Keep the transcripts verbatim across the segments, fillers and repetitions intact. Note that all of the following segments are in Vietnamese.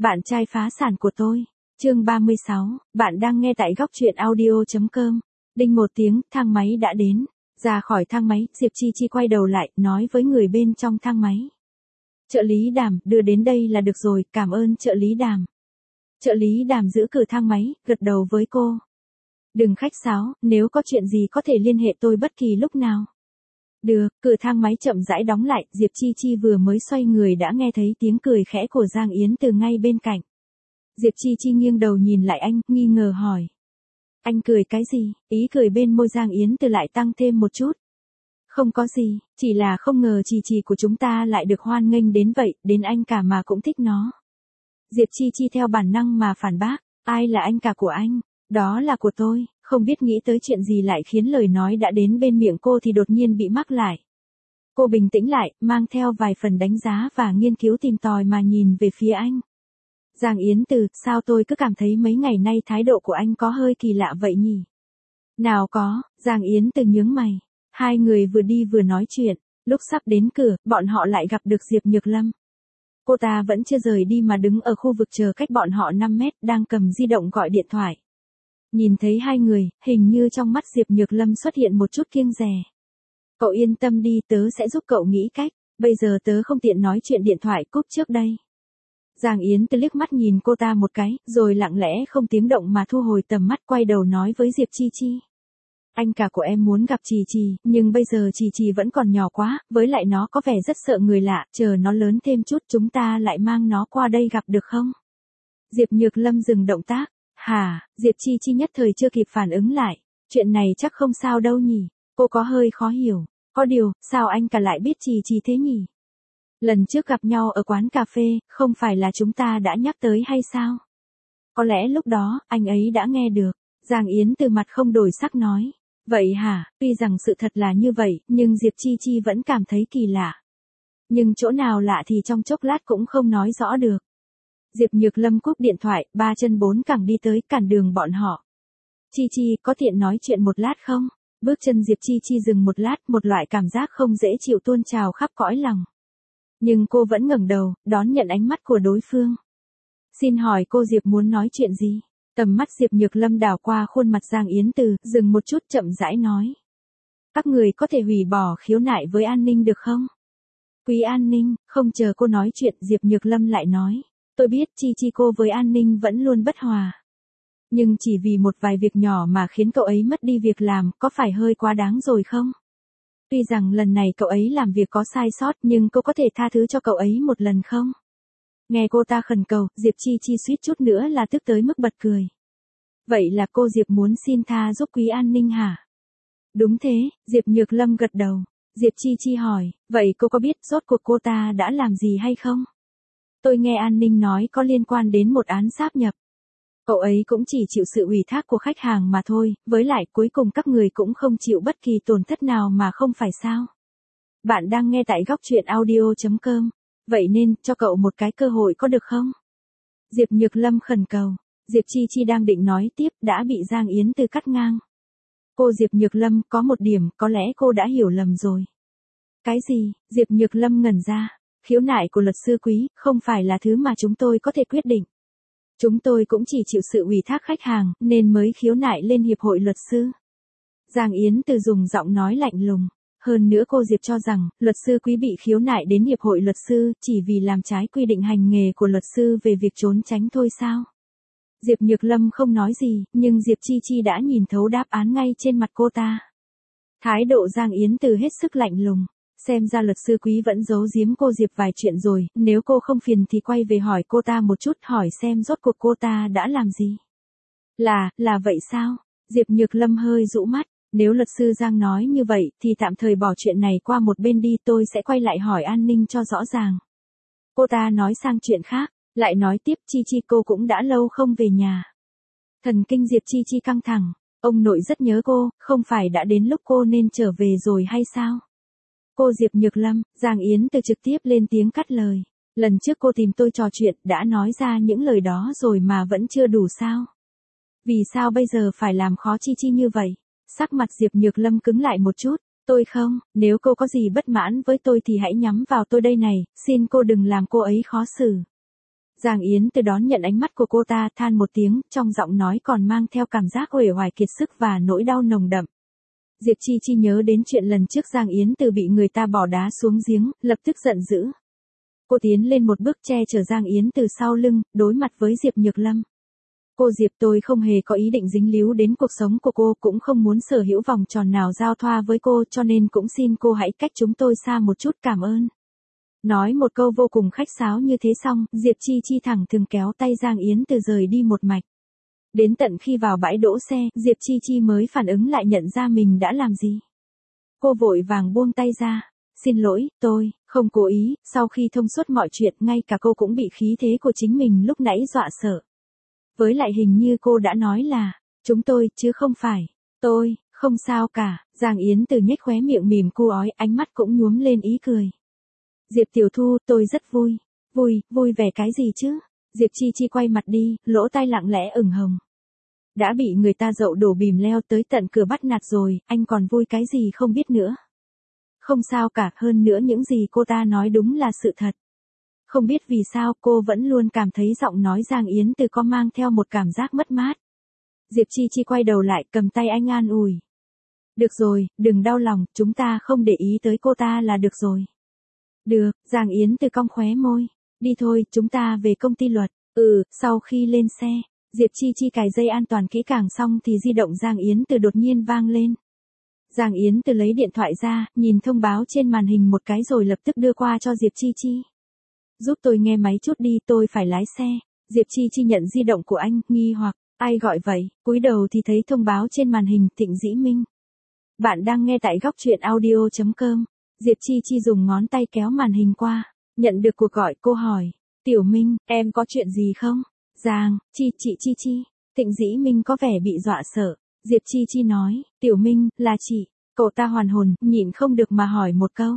Bạn trai phá sản của tôi. Chương ba mươi sáu, bạn đang nghe tại góc truyện audio chấm com. Đinh một tiếng, thang máy đã đến. Ra khỏi thang máy, Diệp Chi Chi quay đầu lại, nói với người bên trong thang máy. Trợ lý Đàm, đưa đến đây là được rồi, cảm ơn trợ lý Đàm. Trợ lý Đàm giữ cửa thang máy, gật đầu với cô. Đừng khách sáo, nếu có chuyện gì có thể liên hệ tôi bất kỳ lúc nào. Được, cửa thang máy chậm rãi đóng lại, Diệp Chi Chi vừa mới xoay người đã nghe thấy tiếng cười khẽ của Giang Yến từ ngay bên cạnh. Diệp Chi Chi nghiêng đầu nhìn lại anh, nghi ngờ hỏi. Anh cười cái gì? Ý cười bên môi Giang Yến từ lại tăng thêm một chút. Không có gì, chỉ là không ngờ Chi Chi của chúng ta lại được hoan nghênh đến vậy, đến anh cả mà cũng thích nó. Diệp Chi Chi theo bản năng mà phản bác, ai là anh cả của anh? Đó là của tôi. Không biết nghĩ tới chuyện gì lại khiến lời nói đã đến bên miệng cô thì đột nhiên bị mắc lại. Cô bình tĩnh lại, mang theo vài phần đánh giá và nghiên cứu tìm tòi mà nhìn về phía anh. Giang Yến Từ, sao tôi cứ cảm thấy mấy ngày nay thái độ của anh có hơi kỳ lạ vậy nhỉ? Nào có, Giang Yến Từ nhướng mày. Hai người vừa đi vừa nói chuyện, lúc sắp đến cửa, bọn họ lại gặp được Diệp Nhược Lâm. Cô ta vẫn chưa rời đi mà đứng ở khu vực chờ cách bọn họ năm mét, đang cầm di động gọi điện thoại. Nhìn thấy hai người, hình như trong mắt Diệp Nhược Lâm xuất hiện một chút kiêng dè. Cậu yên tâm đi, tớ sẽ giúp cậu nghĩ cách, bây giờ tớ không tiện nói chuyện điện thoại, cúp trước đây. Giang Yến Từ liếc mắt nhìn cô ta một cái, rồi lặng lẽ không tiếng động mà thu hồi tầm mắt, quay đầu nói với Diệp Chi Chi. Anh cả của em muốn gặp Chi Chi, nhưng bây giờ Chi Chi vẫn còn nhỏ quá, với lại nó có vẻ rất sợ người lạ, chờ nó lớn thêm chút chúng ta lại mang nó qua đây gặp được không? Diệp Nhược Lâm dừng động tác. Hả, Diệp Chi Chi nhất thời chưa kịp phản ứng lại, chuyện này chắc không sao đâu nhỉ, cô có hơi khó hiểu, có điều, sao anh cả lại biết Chi Chi thế nhỉ? Lần trước gặp nhau ở quán cà phê, không phải là chúng ta đã nhắc tới hay sao? Có lẽ lúc đó, anh ấy đã nghe được, Giang Yến Từ mặt không đổi sắc nói, vậy hả, tuy rằng sự thật là như vậy, nhưng Diệp Chi Chi vẫn cảm thấy kỳ lạ. Nhưng chỗ nào lạ thì trong chốc lát cũng không nói rõ được. Diệp Nhược Lâm cúp điện thoại, ba chân bốn cẳng đi tới cản đường bọn họ. Chi Chi, có tiện nói chuyện một lát không? Bước chân Diệp Chi Chi dừng một lát, một loại cảm giác không dễ chịu tuôn trào khắp cõi lòng. Nhưng cô vẫn ngẩng đầu, đón nhận ánh mắt của đối phương. Xin hỏi cô Diệp muốn nói chuyện gì? Tầm mắt Diệp Nhược Lâm đảo qua khuôn mặt Giang Yến Từ, dừng một chút chậm rãi nói. Các người có thể hủy bỏ khiếu nại với an ninh được không? Quý an ninh, không chờ cô nói chuyện, Diệp Nhược Lâm lại nói. Tôi biết Chi Chi cô với an ninh vẫn luôn bất hòa. Nhưng chỉ vì một vài việc nhỏ mà khiến cậu ấy mất đi việc làm, có phải hơi quá đáng rồi không? Tuy rằng lần này cậu ấy làm việc có sai sót, nhưng cô có thể tha thứ cho cậu ấy một lần không? Nghe cô ta khẩn cầu, Diệp Chi Chi suýt chút nữa là tức tới mức bật cười. Vậy là cô Diệp muốn xin tha giúp quý an ninh hả? Đúng thế, Diệp Nhược Lâm gật đầu. Diệp Chi Chi hỏi, vậy cô có biết rốt cuộc cô ta đã làm gì hay không? Tôi nghe an ninh nói có liên quan đến một án sáp nhập. Cậu ấy cũng chỉ chịu sự ủy thác của khách hàng mà thôi, với lại cuối cùng các người cũng không chịu bất kỳ tổn thất nào mà không phải sao. Bạn đang nghe tại góc truyện audio chấm com, vậy nên cho cậu một cái cơ hội có được không? Diệp Nhược Lâm khẩn cầu, Diệp Chi Chi đang định nói tiếp đã bị Giang Yến Từ cắt ngang. Cô Diệp Nhược Lâm, có một điểm, có lẽ cô đã hiểu lầm rồi. Cái gì? Diệp Nhược Lâm ngẩn ra. Khiếu nại của luật sư Quý, không phải là thứ mà chúng tôi có thể quyết định. Chúng tôi cũng chỉ chịu sự ủy thác khách hàng, nên mới khiếu nại lên Hiệp hội Luật sư. Giang Yến Từ dùng giọng nói lạnh lùng. Hơn nữa cô Diệp cho rằng, luật sư Quý bị khiếu nại đến Hiệp hội Luật sư, chỉ vì làm trái quy định hành nghề của luật sư về việc trốn tránh thôi sao? Diệp Nhược Lâm không nói gì, nhưng Diệp Chi Chi đã nhìn thấu đáp án ngay trên mặt cô ta. Thái độ Giang Yến Từ hết sức lạnh lùng. Xem ra luật sư Quý vẫn giấu giếm cô Diệp vài chuyện rồi, nếu cô không phiền thì quay về hỏi cô ta một chút, hỏi xem rốt cuộc cô ta đã làm gì. Là, là vậy sao? Diệp Nhược Lâm hơi rũ mắt, nếu luật sư Giang nói như vậy thì tạm thời bỏ chuyện này qua một bên đi, tôi sẽ quay lại hỏi an ninh cho rõ ràng. Cô ta nói sang chuyện khác, lại nói tiếp, Chi Chi cô cũng đã lâu không về nhà. Thần kinh Diệp Chi Chi căng thẳng, ông nội rất nhớ cô, không phải đã đến lúc cô nên trở về rồi hay sao? Cô Diệp Nhược Lâm, Giang Yến Từ trực tiếp lên tiếng cắt lời. Lần trước cô tìm tôi trò chuyện, đã nói ra những lời đó rồi mà vẫn chưa đủ sao? Vì sao bây giờ phải làm khó Chi Chi như vậy? Sắc mặt Diệp Nhược Lâm cứng lại một chút. Tôi không, nếu cô có gì bất mãn với tôi thì hãy nhắm vào tôi đây này, xin cô đừng làm cô ấy khó xử. Giang Yến Từ đón nhận ánh mắt của cô ta, than một tiếng, trong giọng nói còn mang theo cảm giác uể oải kiệt sức và nỗi đau nồng đậm. Diệp Chi Chi nhớ đến chuyện lần trước Giang Yến Từ bị người ta bỏ đá xuống giếng, lập tức giận dữ. Cô tiến lên một bước che chở Giang Yến Từ sau lưng, đối mặt với Diệp Nhược Lâm. Cô Diệp, tôi không hề có ý định dính líu đến cuộc sống của cô, cũng không muốn sở hữu vòng tròn nào giao thoa với cô, cho nên cũng xin cô hãy cách chúng tôi xa một chút, cảm ơn. Nói một câu vô cùng khách sáo như thế xong, Diệp Chi Chi thẳng thừng kéo tay Giang Yến Từ rời đi một mạch. Đến tận khi vào bãi đỗ xe, Diệp Chi Chi mới phản ứng lại, nhận ra mình đã làm gì. Cô vội vàng buông tay ra. Xin lỗi, tôi không cố ý. Sau khi thông suốt mọi chuyện, ngay cả cô cũng bị khí thế của chính mình lúc nãy dọa sợ. Với lại hình như cô đã nói là, chúng tôi, chứ không phải, tôi, không sao cả. Giang Yến Từ nhếch khóe miệng mỉm cu ói, ánh mắt cũng nhuốm lên ý cười. Diệp tiểu thư, tôi rất vui. Vui, vui vẻ cái gì chứ? Diệp Chi Chi quay mặt đi, lỗ tai lặng lẽ ửng hồng. Đã bị người ta dậu đổ bìm leo tới tận cửa bắt nạt rồi, anh còn vui cái gì không biết nữa. Không sao cả, hơn nữa những gì cô ta nói đúng là sự thật. Không biết vì sao cô vẫn luôn cảm thấy giọng nói Giang Yến Từ có mang theo một cảm giác mất mát. Diệp Chi Chi quay đầu lại, cầm tay anh an ủi. Được rồi, đừng đau lòng, chúng ta không để ý tới cô ta là được rồi. Được, Giang Yến Từ cong khóe môi. Đi thôi, chúng ta về công ty luật. Ừ, sau khi lên xe, Diệp Chi Chi cài dây an toàn kỹ càng xong thì di động Giang Yến Từ đột nhiên vang lên. Giang Yến Từ lấy điện thoại ra, nhìn thông báo trên màn hình một cái rồi lập tức đưa qua cho Diệp Chi Chi. Giúp tôi nghe máy chút đi, tôi phải lái xe. Diệp Chi Chi nhận di động của anh, nghi hoặc, ai gọi vậy? Cúi đầu thì thấy thông báo trên màn hình, Thịnh Dĩ Minh. Bạn đang nghe tại góc truyện audio chấm com. Diệp Chi Chi dùng ngón tay kéo màn hình qua. Nhận được cuộc gọi, cô hỏi. Tiểu Minh, em có chuyện gì không? Giang, Chi, chị Chi Chi. Thịnh Dĩ Minh có vẻ bị dọa sợ. Diệp Chi Chi nói, Tiểu Minh, là chị. Cậu ta hoàn hồn, nhịn không được mà hỏi một câu.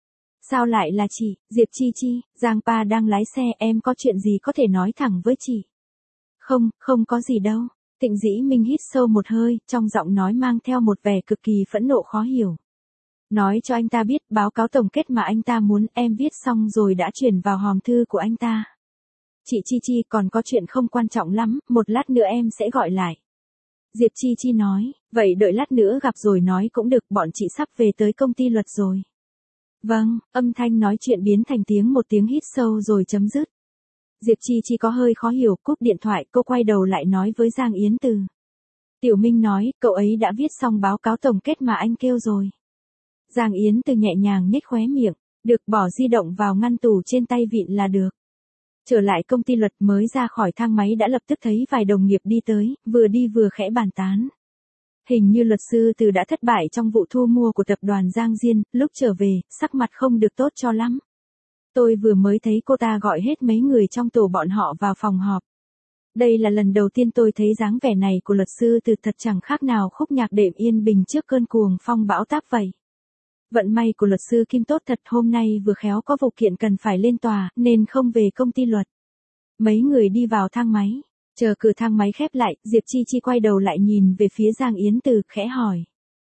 Sao lại là chị? Diệp Chi Chi, Giang Pa đang lái xe, em có chuyện gì có thể nói thẳng với chị. Không, không có gì đâu. Thịnh Dĩ Minh hít sâu một hơi, trong giọng nói mang theo một vẻ cực kỳ phẫn nộ khó hiểu. Nói cho anh ta biết, báo cáo tổng kết mà anh ta muốn, em viết xong rồi đã chuyển vào hòm thư của anh ta. Chị Chi Chi, còn có chuyện không quan trọng lắm, một lát nữa em sẽ gọi lại. Diệp Chi Chi nói, vậy đợi lát nữa gặp rồi nói cũng được, bọn chị sắp về tới công ty luật rồi. Vâng, âm thanh nói chuyện biến thành tiếng một tiếng hít sâu rồi chấm dứt. Diệp Chi Chi có hơi khó hiểu, cúp điện thoại, cô quay đầu lại nói với Giang Yến Từ. Tiểu Minh nói, cậu ấy đã viết xong báo cáo tổng kết mà anh kêu rồi. Giang Yến Từ nhẹ nhàng nhếch khóe miệng, được, bỏ di động vào ngăn tủ trên tay vịn là được. Trở lại công ty luật, mới ra khỏi thang máy đã lập tức thấy vài đồng nghiệp đi tới, vừa đi vừa khẽ bàn tán. Hình như luật sư Từ đã thất bại trong vụ thu mua của tập đoàn Giang Diên, lúc trở về, sắc mặt không được tốt cho lắm. Tôi vừa mới thấy cô ta gọi hết mấy người trong tổ bọn họ vào phòng họp. Đây là lần đầu tiên tôi thấy dáng vẻ này của luật sư Từ, thật chẳng khác nào khúc nhạc đệm yên bình trước cơn cuồng phong bão táp vậy. Vận may của luật sư Kim tốt thật, hôm nay vừa khéo có vụ kiện cần phải lên tòa, nên không về công ty luật. Mấy người đi vào thang máy, chờ cửa thang máy khép lại, Diệp Chi Chi quay đầu lại nhìn về phía Giang Yến Từ, khẽ hỏi.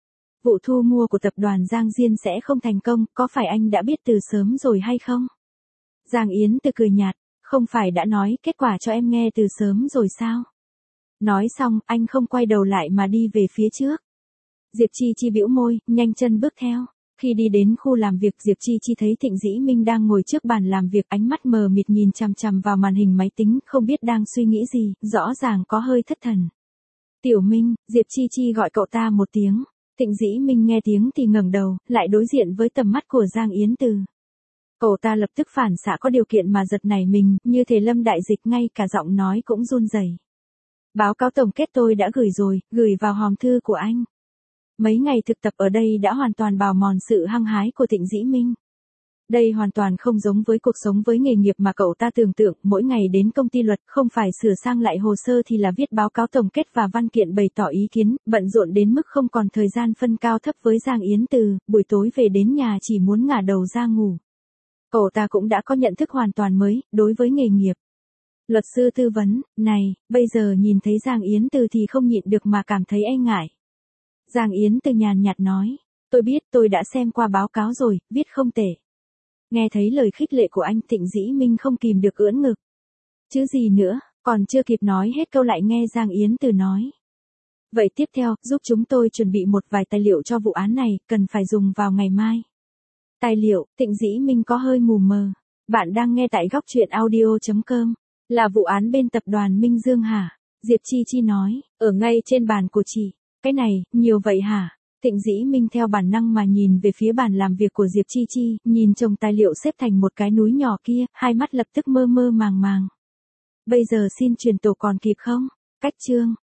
Vụ thu mua của tập đoàn Giang Diên sẽ không thành công, có phải anh đã biết từ sớm rồi hay không? Giang Yến Từ cười nhạt, không phải đã nói kết quả cho em nghe từ sớm rồi sao? Nói xong, anh không quay đầu lại mà đi về phía trước. Diệp Chi Chi bĩu môi, nhanh chân bước theo. Khi đi đến khu làm việc, Diệp Chi Chi thấy Thịnh Dĩ Minh đang ngồi trước bàn làm việc, ánh mắt mờ mịt nhìn chằm chằm vào màn hình máy tính, không biết đang suy nghĩ gì, rõ ràng có hơi thất thần. Tiểu Minh, Diệp Chi Chi gọi cậu ta một tiếng. Thịnh Dĩ Minh nghe tiếng thì ngẩng đầu, lại đối diện với tầm mắt của Giang Yến Từ. Cậu ta lập tức phản xạ có điều kiện mà giật nảy mình, như thể lâm đại dịch, ngay cả giọng nói cũng run rẩy. Báo cáo tổng kết tôi đã gửi rồi, gửi vào hòm thư của anh. Mấy ngày thực tập ở đây đã hoàn toàn bào mòn sự hăng hái của Thịnh Dĩ Minh. Đây hoàn toàn không giống với cuộc sống với nghề nghiệp mà cậu ta tưởng tượng, mỗi ngày đến công ty luật, không phải sửa sang lại hồ sơ thì là viết báo cáo tổng kết và văn kiện bày tỏ ý kiến, bận rộn đến mức không còn thời gian phân cao thấp với Giang Yến Từ, buổi tối về đến nhà chỉ muốn ngả đầu ra ngủ. Cậu ta cũng đã có nhận thức hoàn toàn mới, đối với nghề nghiệp. Luật sư tư vấn, này, bây giờ nhìn thấy Giang Yến Từ thì không nhịn được mà cảm thấy e ngại. Giang Yến Từ nhàn nhạt nói, tôi biết, tôi đã xem qua báo cáo rồi, viết không tệ. Nghe thấy lời khích lệ của anh, Thịnh Dĩ Minh không kìm được ưỡn ngực. Chứ gì nữa, còn chưa kịp nói hết câu lại nghe Giang Yến Từ nói. Vậy tiếp theo, giúp chúng tôi chuẩn bị một vài tài liệu cho vụ án này, cần phải dùng vào ngày mai. Tài liệu, Tịnh Dĩ Minh có hơi mù mờ. Bạn đang nghe tại góc truyện audio chấm com. Là vụ án bên tập đoàn Minh Dương hả? Diệp Chi Chi nói, ở ngay trên bàn của chị. Cái này, nhiều vậy hả? Tịnh Dĩ Minh theo bản năng mà nhìn về phía bàn làm việc của Diệp Chi Chi, nhìn chồng tài liệu xếp thành một cái núi nhỏ kia, hai mắt lập tức mơ mơ màng màng. Bây giờ xin truyền tổ còn kịp không? Cách chương.